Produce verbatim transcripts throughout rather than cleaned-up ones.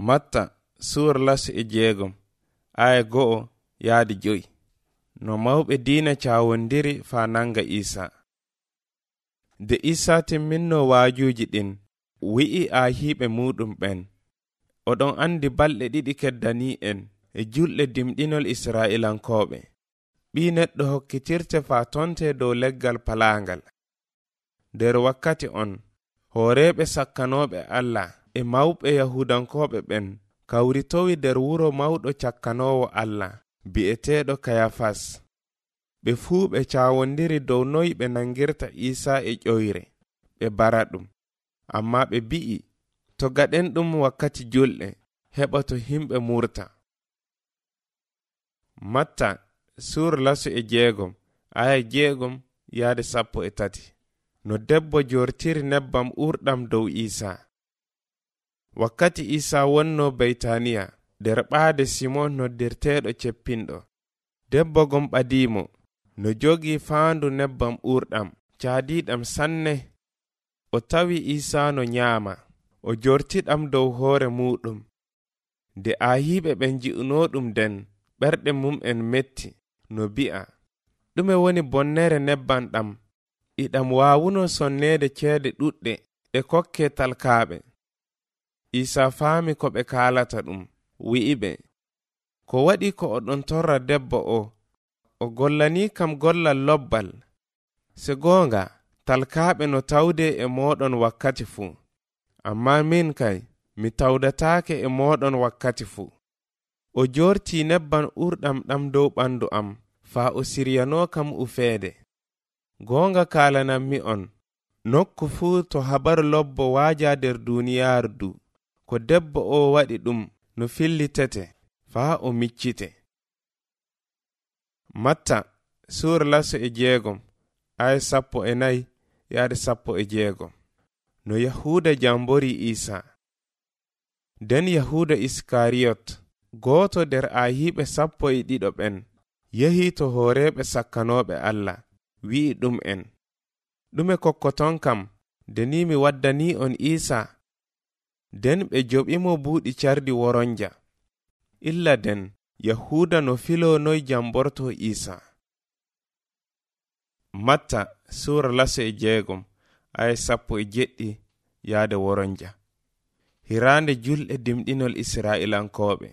Matta suur las e jeegom aya go'o yaadi joyi. No mawɓe diina caawondiri faa nanga Isa. De Isa timminno waajuuji ɗin wi'i aahiiɓe muɗum ɓen, oɗon andi balɗe ɗiɗi keddanii en e julɗe dimɗinol Israa'ilankooɓe. Ɓii neɗɗo hokkitirte faa tonte dow leggal palaangal. Nder wakkati on hooreeɓe sakkanooɓe Allah e mawɓe Yahudankooɓe ɓen kawritowi nder wuro mawɗo cakkanoowo Allah bi'eteeɗo Kayafas. Ɓe fuu ɓe caawondiri dow noy ɓe nangirta Isa e ƴoyre ɓe bara ɗum, amma ɓe bi'i to gaɗen ɗum wakkati julɗe heɓa to himɓe murta. Matta suur lasu e jeegom aya jeegom yaade sappo e tati. No debbo jortiri nebbam urɗam dow Isa. Wakkati Isa wonno Beytaniya nder ɓaade Simon noddirteeɗo ceppinɗo, debbo gon ɓadimo no jogi faandu nebbam urɗam caadiɗam sanne. O tawi Isa no nyaama, o jortiɗam dow hoore muɗum. Nde aahiɓe ɓen ji'unoɗum den, ɓerɗe mum'en metti no bi'a, ɗume woni bonnere nebbam ɗam? Iɗam waawuno sonneede ceede ɗuɗɗe e kokke talkaaɓe. Isa faami ko ɓe kaalata ɗum, wi'iɓe, ko waɗi ko oɗon torra debbo o? O gollanii kam gollal lobbal. Se goonga, talkaaɓe no tawde e mooɗon wakkati fuu, amma min kay mi tawdataake e mooɗon wakkati fuu. O jortii nebbam urɗam ɗam dow ɓandu am faa o siryanoo kam ufeede. Goonga kaalanammi on, nokku fuu to habaru lobbo waaja nder duuniyaaru du, ko debbo o waɗi ɗum no fillitete faa o miccite. Matta suur lasu e jeegom aya sappo e nayi yaade sappo e jeegom. No Yahuuda jambori Isa. Den Yahuuda Iskariyot, gooto nder aahiiɓe sappo e ɗiɗo ɓen, yehi to hooreeɓe sakkanooɓe Allah, wi'i ɗum en, ɗume kokkoton kam deni mi waddanii on Isa? Den ɓe joɓimo buuɗi cardi woronja. Illa den Yahuuda no filo noy jamborto Isa. Matta suura lasu e jeegom aya sappo e jeɗɗi yaade woronja. Hiraande julɗe dimɗinol Israa'ilankooɓe.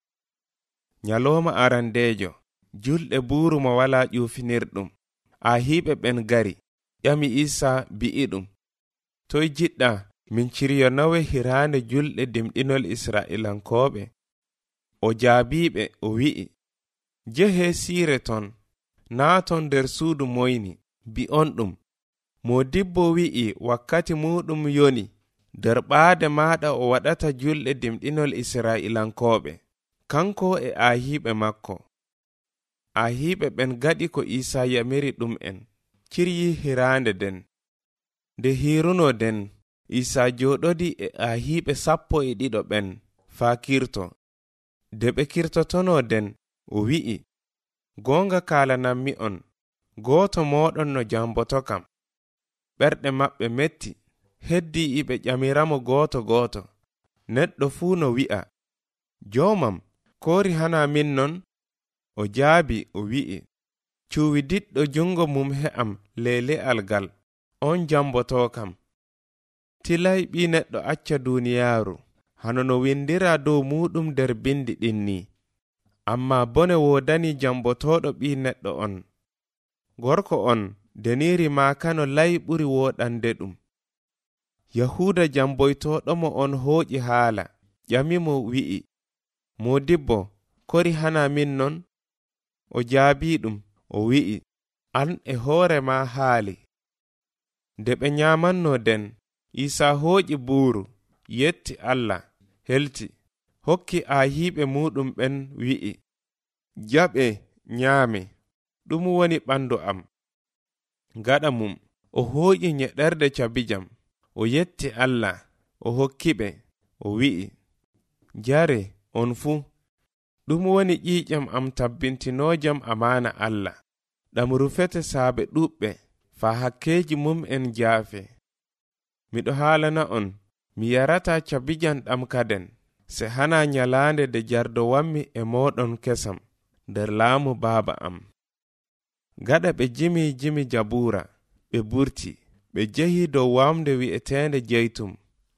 Nyalooma arandeejo, julɗe buuru mo walaa ƴuufinirɗum, aahiiɓe ɓen gari, ƴami Isa bi'i ɗum, toy jiɗɗa min ciryonawe hiraande julɗe dimɗinol Israa'ilankooɓe? O jaabiiɓe o wi'i, jehe siire ton, naaton nder suudu moyni, bi'on ɗum, Moodibbo wi'i wakkati muɗum yoni, nder ɓaade maaɗa o waɗata julɗe dimɗinol Israa'ilankooɓe, kanko e aahiiɓe makko. Aahiiɓe ɓen gaɗi ko Isa yamiri ɗum en, ciryi hiraande den. Nde hiiruno den, Isa jooɗodi e aahiiɓe sappo e ɗiɗo ɓen faa kirto. De ɓe kirtotono den, o wi'i, goonga kaalanammi on, gooto mooɗon no jamboto kam. Ɓerɗe maɓɓe metti, heddi iɓe ƴamiramo gooto gooto. Neɗɗo fuu no wi'a, joomam, koori hana min non? O jaabi o wi'i, cuuwi diɗɗo jungo mum he'am leele'al gal, on jamboto kam. Tilay ɓi neɗɗo acca duuniyaaru, hano no windira dow muɗum nder bindi ɗin ni. Amma bone woodani jambotoɗo ɓi neɗɗo on. Gorko on, deniri maaka no layi ɓuri wooɗande ɗum. Yahuuda jamboytoɗomo on hooƴi haala, ƴamimo wi'i, Moodibbo, kori hana min non? O jaabi ɗum, o wi'i, an e hoore ma haali. Nde ɓe nyamanno den, Isa hooƴi buuru, yetti Allah, helti, hokki aahiiɓe muɗum ɓen wi'i, jaɓe nyaame, ɗum woni ɓandu am. Gaɗa mum, o hooƴi nyeɗerde cabijam, o yetti Allah, o hokkiɓe, o wi'i, jare on fuu, ɗum woni ƴiiƴam am tabbintinojam amaana Allah, ɗam rufete saabe ɗuɓɓe, faa hakkeji mum en jaafe. Miɗo haalana on, mi yarata cabijam ɗam kaden, se hana nyalaande de jardo wammi e moɗon kesam nder laamu baaba am. Gada ɓe jimi jimi jabura ɓe burti ɓe jehi dow wamde wi'etende jeytum.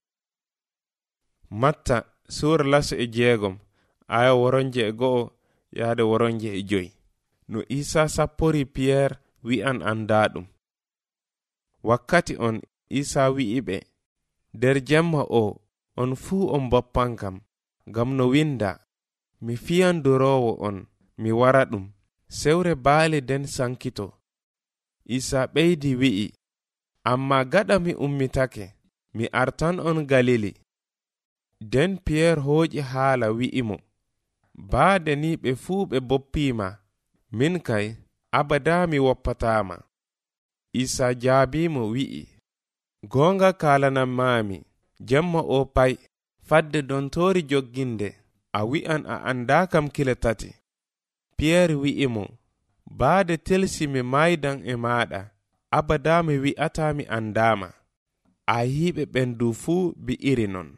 Matta suura laso e jeegom aya woronje e go'o yaade woronje e joyi. No Isa sappori Pierre wi'an andaɗum. Wakkati on Isa wi'i ɓe, nder jemma o on fuu on boppan kam, ngam no winda, mi fiyan durowo on, mi wara ɗum, sewre baali den sankito. Isa ɓeydi wi'i, amma gaɗa mi ummitake, mi artan on Galili. Den Pierre hooƴi haala wi'i mo, baade ni ɓe fuu ɓe boppima, min kay abada mi woppatama. Isa jaabimo wi'i, gonga kalanan mami, jemma o pay, fadde dontori jogginde, a wi'an a anda kam kile tati. Pierre wi'i mo, baade telsi mi maydan e maɗa, abada mi wi'ata mi andama. A hiɓe ɓen du fuu bi iri non.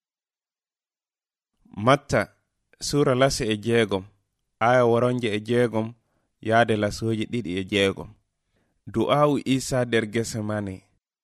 Matta sura lase e jeegom aya woronje e jeegom yaade lasoji ɗiɗi e jeegom. Du'awu Isa der Getsemane.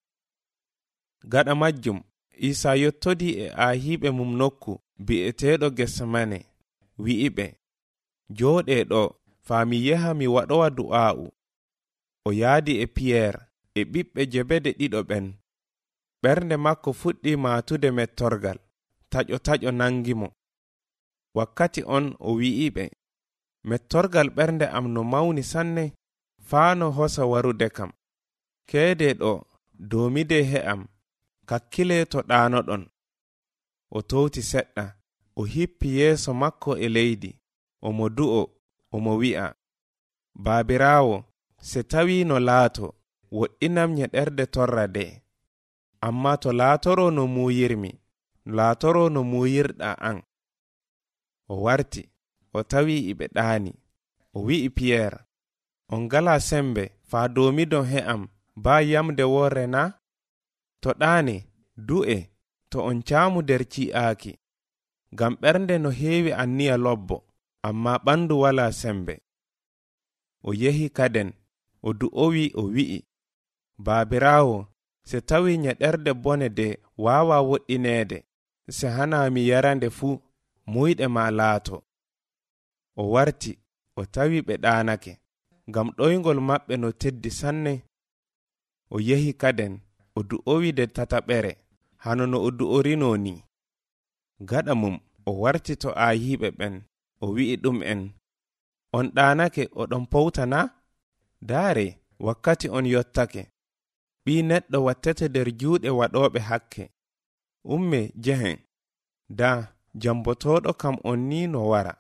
Gada majjum Isa yottodi e ahiɓe mum nokku bi'eteɗo Getsemane, wi'i ɓe, jooɗe ɗo faami yeha mi waɗowa du'a'u. O yaadi e Pierre e ɓiɓɓe jebede ɗiɗo ɓen. Ɓernde makko fuɗɗi matude mettorgal, taƴo taƴo nangimo. Wakkati on o wi'i ɓe, mettorgal ɓernde am no mawni sanne, faano hosa warude kam. Keede ɗo domide he'am, kakkile to ɗanoɗon. O towti seɗɗa, o hippi yeeso makko e leydi, omo du'o, omo wi'a, baabirawo, se tawi no laato, woɗɗinam nyeɗerde torra de. Amma to laatoro no muyirmi, laatoro no muyirɗa an. O warti, o tawi iɓe ɗaani, o wi'i Pierre, on gala sembe faa domidon he'am ba yamde worre na? To ɗaane, du'e, to on caamu der ci'aaki, ngam ɓernde no heewi anniya lobbo, amma ɓandu wala sembe. O yehi kaden, o du'owi o wi'i, baabirawo, se tawi nyeɗerde bone de waawa woɗɗineede, se hana mi yarande fuu, muyɗe ma laato. O warti, o tawi ɓe ɗaanake, ngam ɗoyngol maɓɓe no teddi sanne. O yehi kaden, o du'owi de tataɓere, hano no o du'orino ni. Gaɗa mum, o warti to ayiɓe ɓen, o wi'i ɗum en, on ɗaanake oɗon powtana? Daare, wakkati on yottake. Ɓi neɗɗo wattete nder juuɗe waɗoɓe hakke. Umme jehen, da jambotoɗo kam on ni no wara.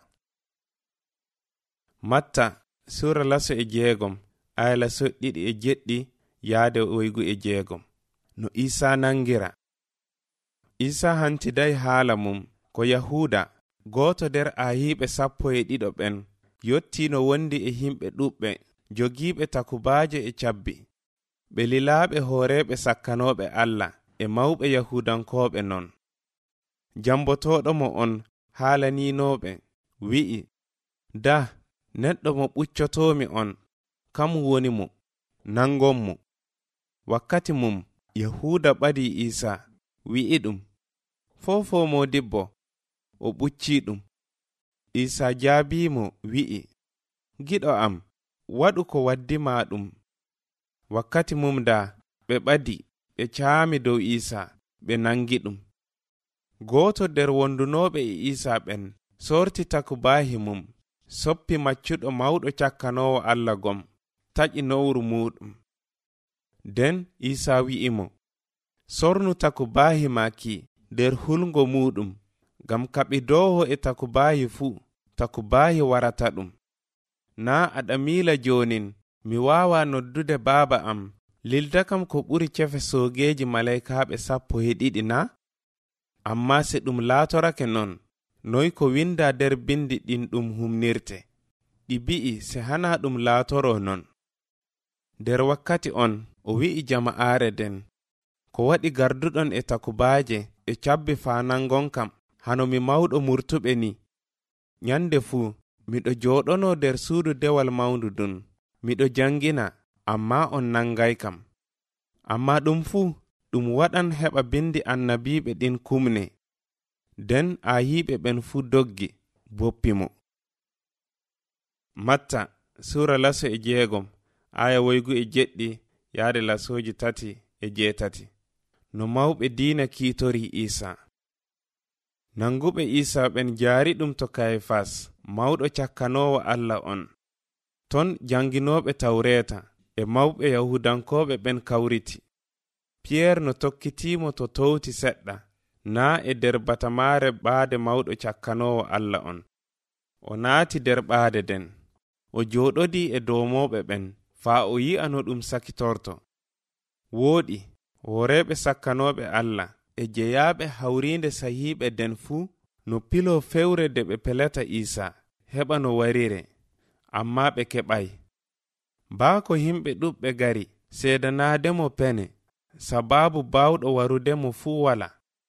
Matta sura laso e jeegom aya laso ɗiɗi e jeɗɗi yaade woygu e jeegom. No Isa nangira. Isa hantiday haala mum ko Yahuda, goto nder ahiɓe sappo e ɗiɗo ɓen, yotti no wondi e himɓe ɗuɓɓe jogiiɓe takubaaje e cabbi, ɓe lilaaɓe hooreɓe sakkanoɓe Allah e mawɓe Yahudankooɓe non. Jambotoɗo mo on haalaninoɓe wi'i, da neɗɗo mo ɓuccotomi on, kam woni mo, nangon mo. Wakkati mum Yahuda ɓadi Isa, wi'i ɗum, fofo modibbo, o ɓucci ɗum. Isa jaabimo wi'i, giɗo am, waɗu ko waddima ɗum. Wakkati mum da ɓe ɓadi, ɓe caami dow Isa, ɓe nangi ɗum. Gooto nder wondunoɓe e Isa ɓen sorti takubaahi mum, soppi maccuɗo mawɗo cakkanowo Allah gom, taƴi nowru muɗum. Den Isa wi'i mo, sornu takubaahi maki nder hulgo muɗum, ngam kaɓidowo e takubaahi fuu, takubaahi warata ɗum. Na aɗa miila jonin, mi wawa noddude baaba am, lilda kam ko ɓuri cefe soogeji malaikaɓe sappo e ɗiɗi na? Amma se ɗum laatorake non, noy ko winda nder bindi ɗin ɗum humnirte, ɗi bi'i se hana ɗum laatoro non. Nder wakkati on o wi'i jama'aare den, ko waɗi garduɗon e takubaaje e cabbi fanangon kam, hano mi mawɗo murtuɓe ni. Nyande fuu miɗo jooɗono nder suudu dewal mawndu dun, miɗo jangina, amma on nangay kam. Amma ɗum fuu ɗum waɗan heɓa bindi annabiɓe ɗin kumne. Den ayiɓe ɓen fuu doggi boppi mo. Matta sura laso e jeegom aya woygu e jeɗɗi yaade lasoji tati e jeetati. No mawɓe diina kiitori Isa. Nanguɓe Isa ɓen jaari ɗum to Kayfas, mawɗo cakkanowo Allah on. Ton janginoɓe tawreta e mawɓe yahudankoɓe ɓen kawriti. Pierre no tokkitimo to towti seɗɗa, naa e nder batamare ɓaade mawɗo cakkanowo Allah on. O naati nder ɓaade den. O jooɗodi e domoɓe ɓen faa o yi'a no ɗum sakitorto. Wooɗi woreɓe sakkanoɓe Allah e jeyaɓe hawrinde sahiɓe den fuu no pilo fewre de ɓe pelata Isa heɓa no warire, amma ɓe keɓay. Baako himɓe ɗuɓɓe gari seedanademo pene, sababu bawɗo warudemo fuu wala.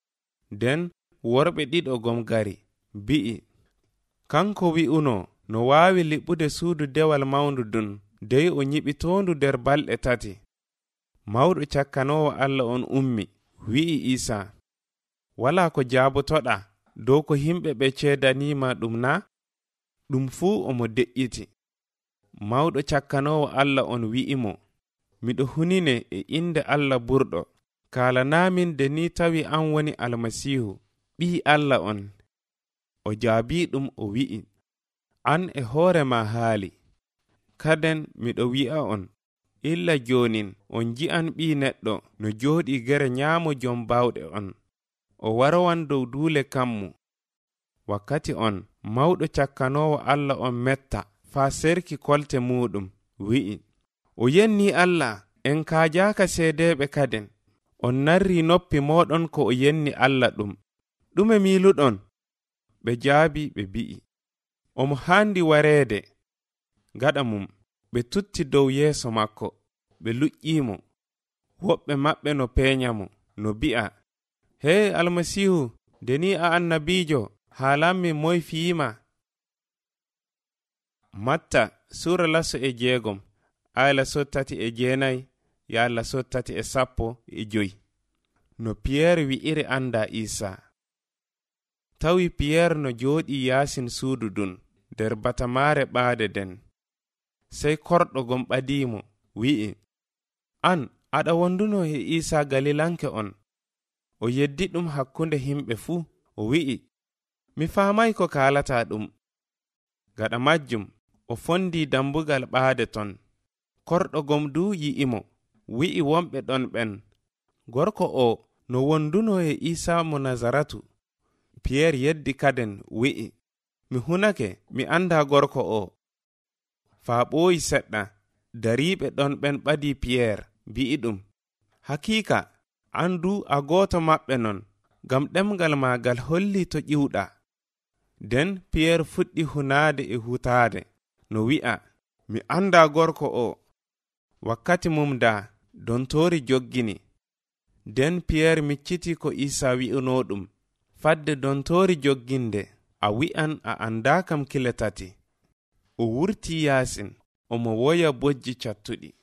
Den worɓe ɗiɗo gom gari bi'i, kanko wi'uno no waawi liɓude suudu dewal mawndu dun dey o nyiɓitondu nder balɗe tati. Mawɗo cakkanowo Allah on ummi wi'i Isa, wala ko jaabotoɗa dow ko himɓe ɓe ceedanima ɗum na? Ɗum fuu omo de'iti. Mawɗo cakkanowo Allah on wi'imo, miɗo hunine e inde Allah burɗo, kalanamin de ni tawi an woni almasihu ɓii Allah on. O jaabi ɗum o wi'i, an e hoore ma haali. Kaden miɗo wi'a on, illa jonin on ji'an ɓii neɗɗo no jooɗi gere nyaamo jom bawɗe on, o warawan dow duule kammu. Wakkati on mawɗo cakkanowo Allah on metta faa serki kolte muɗum wi'i, o yenni Allah en kaajaka seedeɓe kaden, on narri noppi moɗon ko o yenni Allah ɗum. Ɗume miiluɗon? Ɓe jaabi ɓe bi'i, omo handi wareede. Gaɗa mum ɓe tutti dow yeeso makko, ɓe luƴƴimo. Woɓɓe maɓɓe no peeñamo no bi'a, hey almasihu, deni a annabijo, haalanmi moy fiima. Matta sura laso e jeegom aya laso tati e jeenay ya laso tati e sappo e joyi. No Pierre wi'iri anda Isa. Tawi Pierre no jooɗi yaasin suudu dun nder batamare ɓaade den. Sey korɗo gom ɓadimo wi'i, an aɗa wonduno e Isa Galilanke on. O yeddi ɗum hakkunde himɓe fuu. O wi'i, mi faamay ko kaalata ɗum. Gaɗa majjum o fondi dambugal ɓaade ton. Korɗo gom du yi'imo, wi'i wonɓe ɗon ɓen, gorko o no wonduno e Isa mo Nazaratu. Pierre yeddi kaden wi'i, mi hunake, mi anda gorko o. Faa ɓooyi seɗɗa, dariiɓe ɗon ɓen ɓadi Pierre bi'i ɗum, hakika andu a gooto maɓɓe non, gam ɗemgal maagal holli to ƴiwɗa. Den Pierre fuɗɗi hunaade e hutaade no wi'a, mi anda gorko o. Wakkati mum da dontori joggini. Den Pierre micciti ko Isa wi'uno ɗum. Fadde dontori jogginde, a wi'an a anda kam kile tati. O wurti yaasin, omo woya bojji cattuɗi.